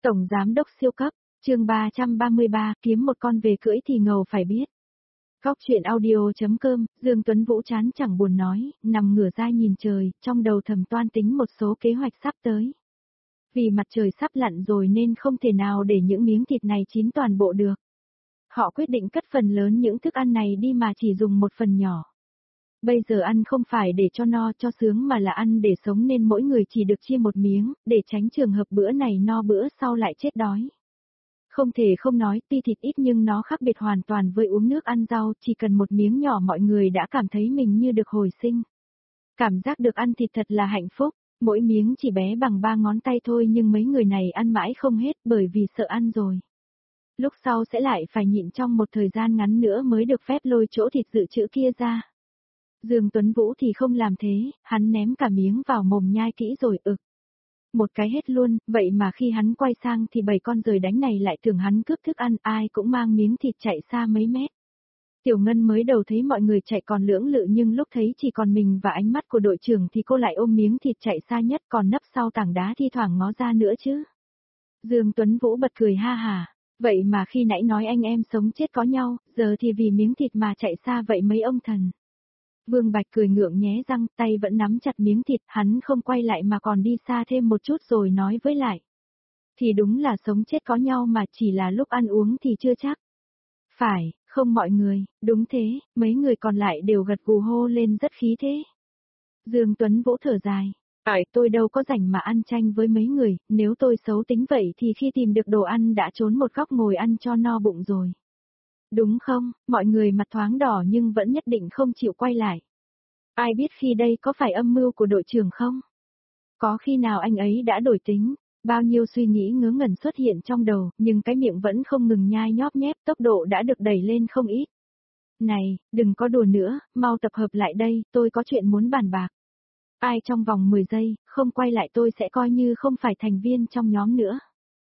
Tổng giám đốc siêu cấp, chương 333, kiếm một con về cưỡi thì ngầu phải biết. Góc chuyện audio.com, Dương Tuấn Vũ chán chẳng buồn nói, nằm ngửa ra nhìn trời, trong đầu thầm toan tính một số kế hoạch sắp tới. Vì mặt trời sắp lặn rồi nên không thể nào để những miếng thịt này chín toàn bộ được. Họ quyết định cất phần lớn những thức ăn này đi mà chỉ dùng một phần nhỏ. Bây giờ ăn không phải để cho no cho sướng mà là ăn để sống nên mỗi người chỉ được chia một miếng, để tránh trường hợp bữa này no bữa sau lại chết đói. Không thể không nói, tuy thịt ít nhưng nó khác biệt hoàn toàn với uống nước ăn rau, chỉ cần một miếng nhỏ mọi người đã cảm thấy mình như được hồi sinh. Cảm giác được ăn thịt thật là hạnh phúc, mỗi miếng chỉ bé bằng 3 ngón tay thôi nhưng mấy người này ăn mãi không hết bởi vì sợ ăn rồi. Lúc sau sẽ lại phải nhịn trong một thời gian ngắn nữa mới được phép lôi chỗ thịt dự trữ kia ra. Dương Tuấn Vũ thì không làm thế, hắn ném cả miếng vào mồm nhai kỹ rồi một cái hết luôn, vậy mà khi hắn quay sang thì 7 con giời đánh này lại tưởng hắn cướp thức ăn, ai cũng mang miếng thịt chạy xa mấy mét. Tiểu Ngân mới đầu thấy mọi người chạy còn lưỡng lự nhưng lúc thấy chỉ còn mình và ánh mắt của đội trưởng thì cô lại ôm miếng thịt chạy xa nhất còn nấp sau tảng đá thi thoảng ngó ra nữa chứ. Dương Tuấn Vũ bật cười ha hà, vậy mà khi nãy nói anh em sống chết có nhau, giờ thì vì miếng thịt mà chạy xa vậy mấy ông thần. Vương Bạch cười ngượng nhé răng, tay vẫn nắm chặt miếng thịt, hắn không quay lại mà còn đi xa thêm một chút rồi nói với lại. Thì đúng là sống chết có nhau mà chỉ là lúc ăn uống thì chưa chắc. Phải, không mọi người, đúng thế, mấy người còn lại đều gật gù hô lên rất khí thế. Dương Tuấn Vũ thở dài. Tôi đâu có rảnh mà ăn tranh với mấy người, nếu tôi xấu tính vậy thì khi tìm được đồ ăn đã trốn một góc ngồi ăn cho no bụng rồi. Đúng không, mọi người mặt thoáng đỏ nhưng vẫn nhất định không chịu quay lại. Ai biết khi đây có phải âm mưu của đội trưởng không? Có khi nào anh ấy đã đổi tính, bao nhiêu suy nghĩ ngớ ngẩn xuất hiện trong đầu, nhưng cái miệng vẫn không ngừng nhai nhóp nhép, tốc độ đã được đẩy lên không ít. Này, đừng có đùa nữa, mau tập hợp lại đây, tôi có chuyện muốn bàn bạc. Ai trong vòng 10 giây, không quay lại tôi sẽ coi như không phải thành viên trong nhóm nữa.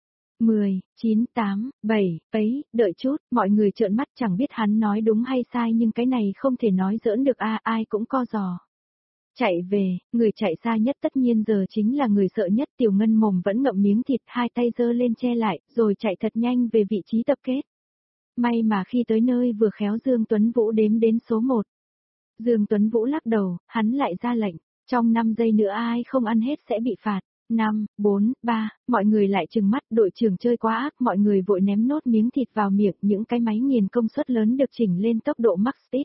10, 9, 8, 7, ấy, đợi chút, mọi người trợn mắt chẳng biết hắn nói đúng hay sai nhưng cái này không thể nói giỡn được ai cũng co giò. Chạy về, người chạy xa nhất tất nhiên giờ chính là người sợ nhất. Tiểu Ngân mồm vẫn ngậm miếng thịt, hai tay giơ lên che lại, rồi chạy thật nhanh về vị trí tập kết. May mà khi tới nơi vừa khéo Dương Tuấn Vũ đếm đến số 1. Dương Tuấn Vũ lắc đầu, hắn lại ra lệnh, trong 5 giây nữa ai không ăn hết sẽ bị phạt. 5, 4, 3, mọi người lại trừng mắt, đội trưởng chơi quá ác, mọi người vội ném nốt miếng thịt vào miệng, những cái máy nghiền công suất lớn được chỉnh lên tốc độ max speed.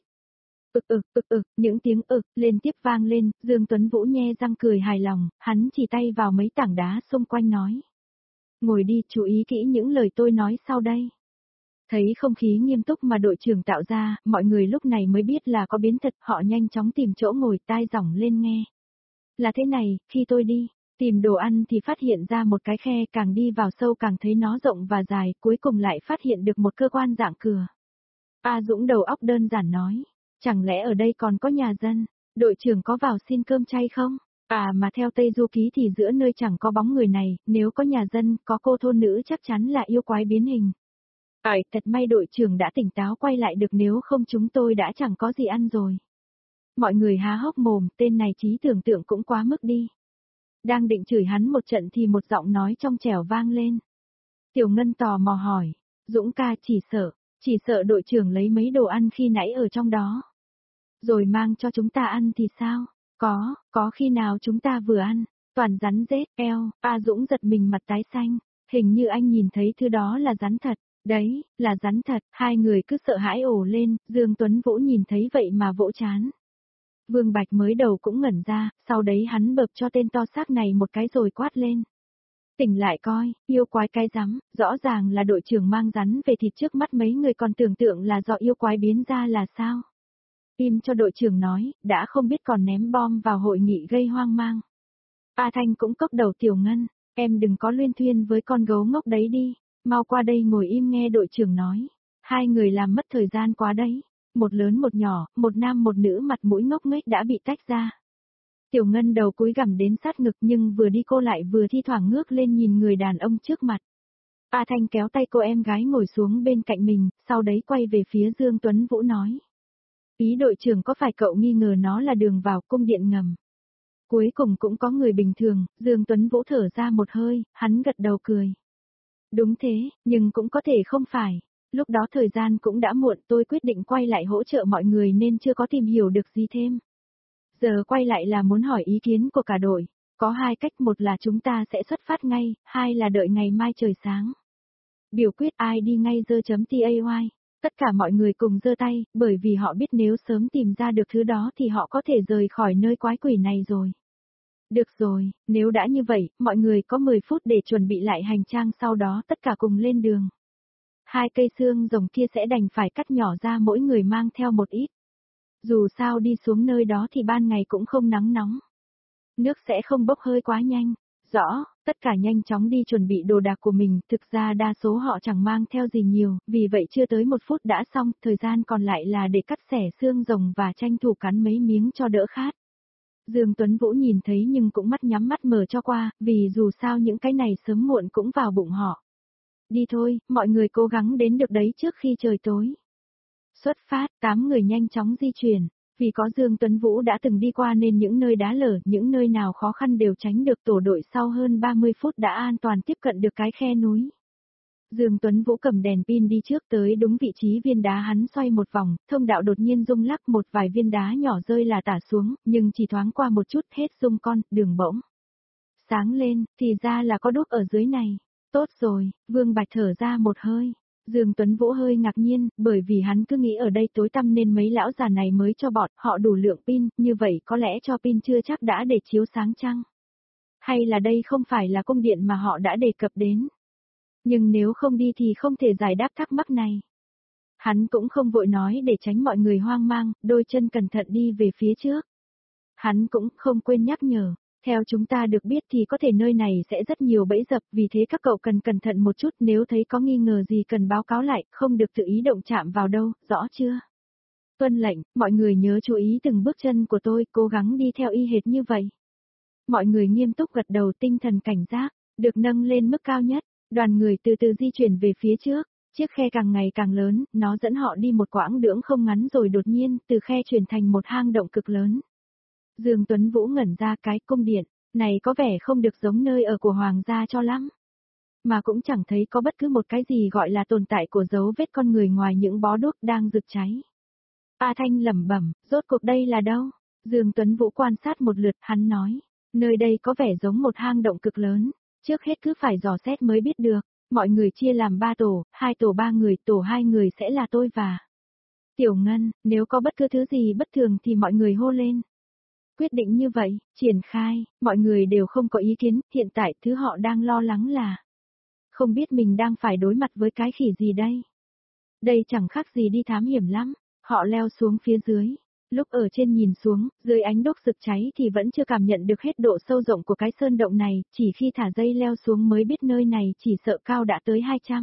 Những tiếng liên tiếp vang lên, Dương Tuấn Vũ nhe răng cười hài lòng, hắn chỉ tay vào mấy tảng đá xung quanh nói. Ngồi đi, chú ý kỹ những lời tôi nói sau đây. Thấy không khí nghiêm túc mà đội trưởng tạo ra, mọi người lúc này mới biết là có biến thật, họ nhanh chóng tìm chỗ ngồi tai giỏng lên nghe. Là thế này, khi tôi đi tìm đồ ăn thì phát hiện ra một cái khe, càng đi vào sâu càng thấy nó rộng và dài, cuối cùng lại phát hiện được một cơ quan dạng cửa. A Dũng đầu óc đơn giản nói, chẳng lẽ ở đây còn có nhà dân, đội trưởng có vào xin cơm chay không? Mà theo Tây Du Ký thì giữa nơi chẳng có bóng người này, nếu có nhà dân, có cô thôn nữ chắc chắn là yêu quái biến hình. Thật may đội trưởng đã tỉnh táo quay lại được nếu không chúng tôi đã chẳng có gì ăn rồi. Mọi người há hốc mồm, tên này trí tưởng tượng cũng quá mức đi. Đang định chửi hắn một trận thì một giọng nói trong trẻo vang lên. Tiểu Ngân tò mò hỏi, Dũng ca chỉ sợ đội trưởng lấy mấy đồ ăn khi nãy ở trong đó. Rồi mang cho chúng ta ăn thì sao? Có khi nào chúng ta vừa ăn, toàn rắn rết, Dũng giật mình mặt tái xanh, hình như anh nhìn thấy thứ đó là rắn thật. Đấy, là rắn thật, hai người cứ sợ hãi ồ lên, Dương Tuấn Vũ nhìn thấy vậy mà vỗ chán. Vương Bạch mới đầu cũng ngẩn ra, sau đấy hắn bợp cho tên to xác này một cái rồi quát lên. Tỉnh lại coi, yêu quái cái rắm, rõ ràng là đội trưởng mang rắn về thịt trước mắt mấy người còn tưởng tượng là do yêu quái biến ra là sao. Im cho đội trưởng nói, đã không biết còn ném bom vào hội nghị gây hoang mang. A Thanh cũng cốc đầu Tiểu Ngân, em đừng có luyên thuyên với con gấu ngốc đấy đi. Mau qua đây ngồi im nghe đội trưởng nói. Hai người làm mất thời gian quá đấy. Một lớn một nhỏ, một nam một nữ mặt mũi ngốc nghếch đã bị tách ra. Tiểu Ngân đầu cúi gằm đến sát ngực nhưng vừa đi cô lại vừa thi thoảng ngước lên nhìn người đàn ông trước mặt. A Thanh kéo tay cô em gái ngồi xuống bên cạnh mình, sau đấy quay về phía Dương Tuấn Vũ nói. Ý đội trưởng có phải cậu nghi ngờ nó là đường vào cung điện ngầm? Cuối cùng cũng có người bình thường, Dương Tuấn Vũ thở ra một hơi, hắn gật đầu cười. Đúng thế, nhưng cũng có thể không phải. Lúc đó thời gian cũng đã muộn, tôi quyết định quay lại hỗ trợ mọi người nên chưa có tìm hiểu được gì thêm. Giờ quay lại là muốn hỏi ý kiến của cả đội. Có hai cách, một là chúng ta sẽ xuất phát ngay, hai là đợi ngày mai trời sáng. Biểu quyết ai đi ngay giơ.tay. Tất cả mọi người cùng giơ tay, bởi vì họ biết nếu sớm tìm ra được thứ đó thì họ có thể rời khỏi nơi quái quỷ này rồi. Được rồi, nếu đã như vậy, mọi người có 10 phút để chuẩn bị lại hành trang, sau đó tất cả cùng lên đường. Hai cây xương rồng kia sẽ đành phải cắt nhỏ ra, mỗi người mang theo một ít. Dù sao đi xuống nơi đó thì ban ngày cũng không nắng nóng. Nước sẽ không bốc hơi quá nhanh. Rõ, tất cả nhanh chóng đi chuẩn bị đồ đạc của mình, thực ra đa số họ chẳng mang theo gì nhiều, vì vậy chưa tới 1 phút đã xong, thời gian còn lại là để cắt xẻ xương rồng và tranh thủ cắn mấy miếng cho đỡ khát. Dương Tuấn Vũ nhìn thấy nhưng cũng mắt nhắm mắt mở cho qua, vì dù sao những cái này sớm muộn cũng vào bụng họ. Đi thôi, mọi người cố gắng đến được đấy trước khi trời tối. Xuất phát, 8 người nhanh chóng di chuyển. Vì có Dương Tuấn Vũ đã từng đi qua nên những nơi đá lở, những nơi nào khó khăn đều tránh được, tổ đội sau hơn 30 phút đã an toàn tiếp cận được cái khe núi. Dương Tuấn Vũ cầm đèn pin đi trước tới đúng vị trí viên đá, hắn xoay một vòng, thông đạo đột nhiên rung lắc, một vài viên đá nhỏ rơi là tả xuống, nhưng chỉ thoáng qua một chút hết rung con, đường bỗng sáng lên, thì ra là có đúc ở dưới này. Tốt rồi, Vương Bạch thở ra một hơi. Dương Tuấn Vũ hơi ngạc nhiên, bởi vì hắn cứ nghĩ ở đây tối tăm nên mấy lão già này mới cho bọn họ đủ lượng pin, như vậy có lẽ cho pin chưa chắc đã để chiếu sáng chăng? Hay là đây không phải là cung điện mà họ đã đề cập đến? Nhưng nếu không đi thì không thể giải đáp thắc mắc này. Hắn cũng không vội nói để tránh mọi người hoang mang, đôi chân cẩn thận đi về phía trước. Hắn cũng không quên nhắc nhở. Theo chúng ta được biết thì có thể nơi này sẽ rất nhiều bẫy dập, vì thế các cậu cần cẩn thận một chút, nếu thấy có nghi ngờ gì cần báo cáo lại, không được tự ý động chạm vào đâu, rõ chưa? Tuân lệnh, mọi người nhớ chú ý từng bước chân của tôi, cố gắng đi theo y hệt như vậy. Mọi người nghiêm túc gật đầu, tinh thần cảnh giác, được nâng lên mức cao nhất, đoàn người từ từ di chuyển về phía trước, chiếc khe càng ngày càng lớn, nó dẫn họ đi một quãng đường không ngắn rồi đột nhiên, từ khe chuyển thành một hang động cực lớn. Dương Tuấn Vũ ngẩn ra, cái cung điện này có vẻ không được giống nơi ở của hoàng gia cho lắm. Mà cũng chẳng thấy có bất cứ một cái gì gọi là tồn tại của dấu vết con người ngoài những bó đuốc đang rực cháy. A Thanh lẩm bẩm, rốt cuộc đây là đâu? Dương Tuấn Vũ quan sát một lượt, hắn nói, nơi đây có vẻ giống một hang động cực lớn, trước hết cứ phải dò xét mới biết được. Mọi người chia làm 3 tổ, 2 tổ 3 người, tổ 2 người sẽ là tôi và Tiểu Ngân, nếu có bất cứ thứ gì bất thường thì mọi người hô lên. Quyết định như vậy, triển khai, mọi người đều không có ý kiến, hiện tại thứ họ đang lo lắng là không biết mình đang phải đối mặt với cái khỉ gì đây. Đây chẳng khác gì đi thám hiểm lắm, họ leo xuống phía dưới. Lúc ở trên nhìn xuống, dưới ánh đốt rực cháy thì vẫn chưa cảm nhận được hết độ sâu rộng của cái sơn động này, chỉ khi thả dây leo xuống mới biết nơi này chỉ sợ cao đã tới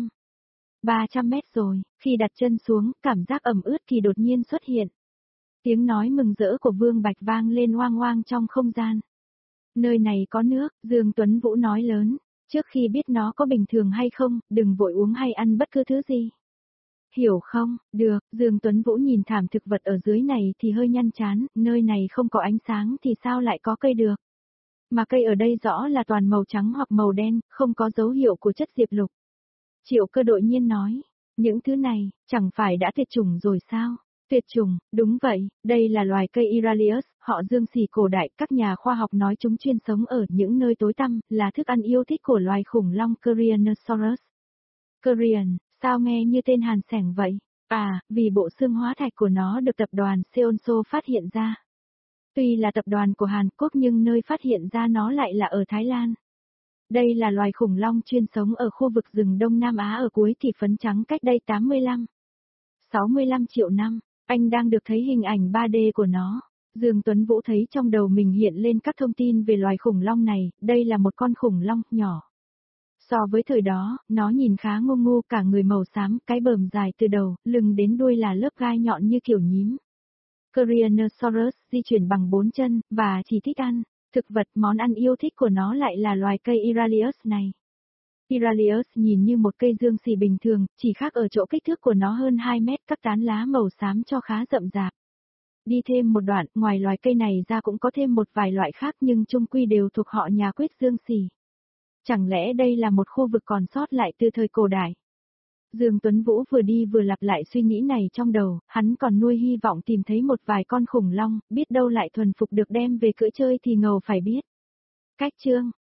300 mét rồi, khi đặt chân xuống, cảm giác ẩm ướt thì đột nhiên xuất hiện. Tiếng nói mừng rỡ của Vương Bạch vang lên oang oang trong không gian. Nơi này có nước, Dương Tuấn Vũ nói lớn, trước khi biết nó có bình thường hay không, đừng vội uống hay ăn bất cứ thứ gì. Hiểu không? Được, Dương Tuấn Vũ nhìn thảm thực vật ở dưới này thì hơi nhăn chán, nơi này không có ánh sáng thì sao lại có cây được. Mà cây ở đây rõ là toàn màu trắng hoặc màu đen, không có dấu hiệu của chất diệp lục. Triệu Cơ đột nhiên nói, những thứ này, chẳng phải đã tuyệt chủng rồi sao? Tuyệt chủng, đúng vậy, đây là loài cây Iralius, họ Dương Xỉ cổ đại, các nhà khoa học nói chúng chuyên sống ở những nơi tối tăm, là thức ăn yêu thích của loài khủng long Corianosaurus. Corian, sao nghe như tên hàn sẻng vậy? À, vì bộ xương hóa thạch của nó được tập đoàn Seonso phát hiện ra. Tuy là tập đoàn của Hàn Quốc nhưng nơi phát hiện ra nó lại là ở Thái Lan. Đây là loài khủng long chuyên sống ở khu vực rừng Đông Nam Á ở cuối kỷ phấn trắng cách đây 65 triệu năm. Anh đang được thấy hình ảnh 3D của nó. Dương Tuấn Vũ thấy trong đầu mình hiện lên các thông tin về loài khủng long này, đây là một con khủng long nhỏ. So với thời đó, nó nhìn khá ngu ngu, cả người màu xám, cái bờm dài từ đầu, lưng đến đuôi là lớp gai nhọn như kiểu nhím. Corianosaurus di chuyển bằng 4 chân, và chỉ thích ăn thực vật, món ăn yêu thích của nó lại là loài cây Iralius này. Iralius nhìn như một cây dương xỉ bình thường, chỉ khác ở chỗ kích thước của nó hơn 2 mét, các tán lá màu xám cho khá rậm rạp. Đi thêm một đoạn, ngoài loài cây này ra cũng có thêm một vài loại khác nhưng chung quy đều thuộc họ nhà quyết dương xỉ. Chẳng lẽ đây là một khu vực còn sót lại từ thời cổ đại? Dương Tuấn Vũ vừa đi vừa lặp lại suy nghĩ này trong đầu, hắn còn nuôi hy vọng tìm thấy một vài con khủng long, biết đâu lại thuần phục được đem về cưỡi chơi thì ngầu phải biết. Cách chương